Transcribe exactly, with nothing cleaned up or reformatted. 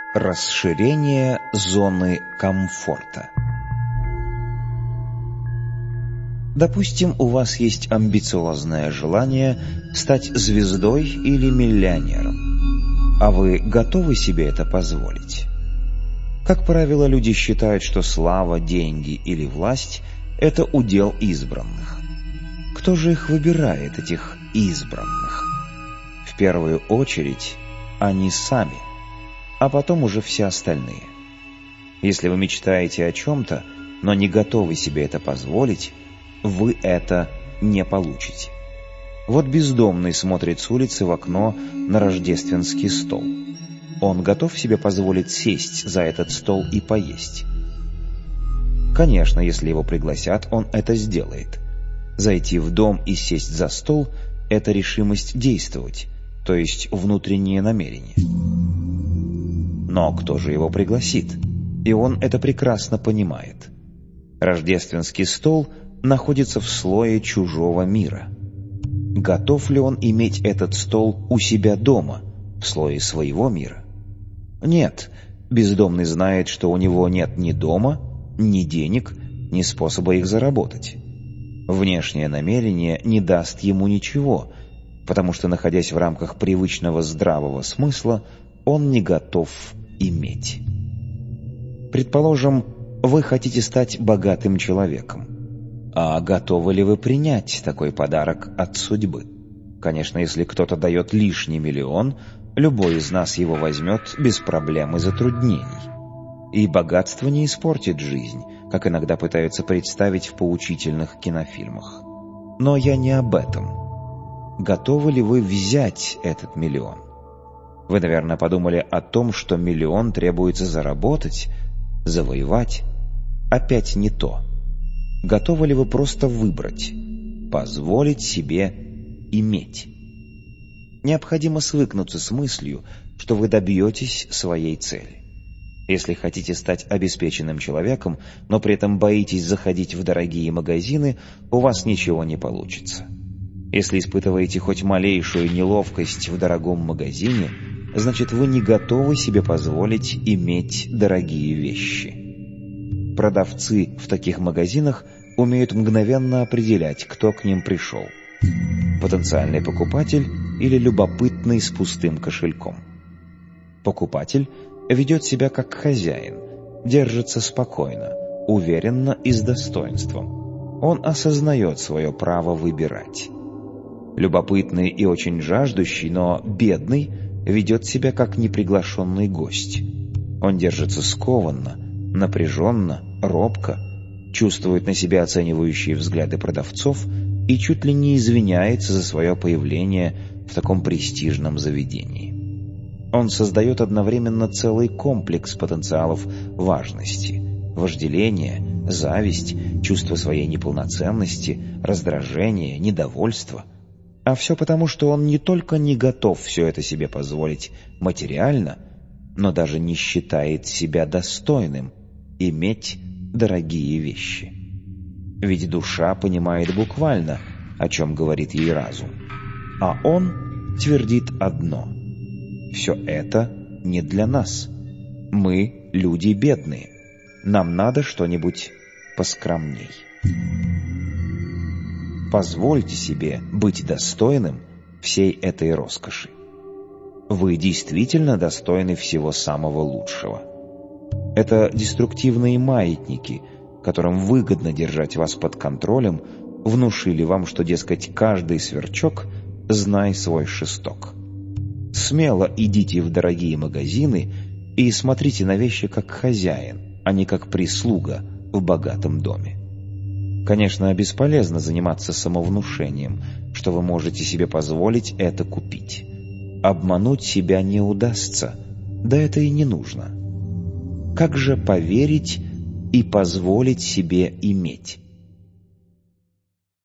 Расширение зоны комфорта. Допустим, у вас есть амбициозное желание стать звездой или миллионером, а вы готовы себе это позволить? Как правило, люди считают, что слава, деньги или власть – это удел избранных. Кто же их выбирает, этих избранных? В первую очередь, они сами, а потом уже все остальные. Если вы мечтаете о чем-то, но не готовы себе это позволить, вы это не получите. Вот бездомный смотрит с улицы в окно на рождественский стол. Он готов себе позволить сесть за этот стол и поесть? Конечно, если его пригласят, он это сделает. Зайти в дом и сесть за стол – это решимость действовать, то есть внутреннее намерение. Но кто же его пригласит? И он это прекрасно понимает. Рождественский стол находится в слое чужого мира. Готов ли он иметь этот стол у себя дома, в слое своего мира? Нет, бездомный знает, что у него нет ни дома, ни денег, ни способа их заработать. Внешнее намерение не даст ему ничего, потому что, находясь в рамках привычного здравого смысла, он не готов иметь. Предположим, вы хотите стать богатым человеком. А готовы ли вы принять такой подарок от судьбы? Конечно, если кто-то дает лишний миллион, любой из нас его возьмет без проблем и затруднений. И богатство не испортит жизнь, как иногда пытаются представить в поучительных кинофильмах. Но я не об этом. Готовы ли вы взять этот миллион? Вы, наверное, подумали о том, что миллион требуется заработать, завоевать. Опять не то. Готовы ли вы просто выбрать, позволить себе иметь? Необходимо свыкнуться с мыслью, что вы добьетесь своей цели. Если хотите стать обеспеченным человеком, но при этом боитесь заходить в дорогие магазины, у вас ничего не получится. Если испытываете хоть малейшую неловкость в дорогом магазине, значит, вы не готовы себе позволить иметь дорогие вещи. Продавцы в таких магазинах умеют мгновенно определять, кто к ним пришел. Потенциальный покупатель или любопытный с пустым кошельком. Покупатель ведет себя как хозяин, держится спокойно, уверенно и с достоинством. Он осознает свое право выбирать. Любопытный и очень жаждущий, но бедный, ведет себя как неприглашенный гость. Он держится скованно, напряженно, робко, чувствует на себе оценивающие взгляды продавцов и чуть ли не извиняется за свое появление в таком престижном заведении. Он создает одновременно целый комплекс потенциалов важности, вожделения, зависть, чувство своей неполноценности, раздражение, недовольство. А все потому, что он не только не готов все это себе позволить материально, но даже не считает себя достойным иметь дорогие вещи. Ведь душа понимает буквально, о чем говорит ей разум. А он твердит одно: все это не для нас. Мы люди бедные. Нам надо что-нибудь поскромней. Позвольте себе быть достойным всей этой роскоши. Вы действительно достойны всего самого лучшего. Это деструктивные маятники, которым выгодно держать вас под контролем, внушили вам, что, дескать, каждый сверчок знай свой шесток. Смело идите в дорогие магазины и смотрите на вещи как хозяин, а не как прислуга в богатом доме. Конечно, бесполезно заниматься самовнушением, что вы можете себе позволить это купить. Обмануть себя не удастся, да это и не нужно. Как же поверить и позволить себе иметь?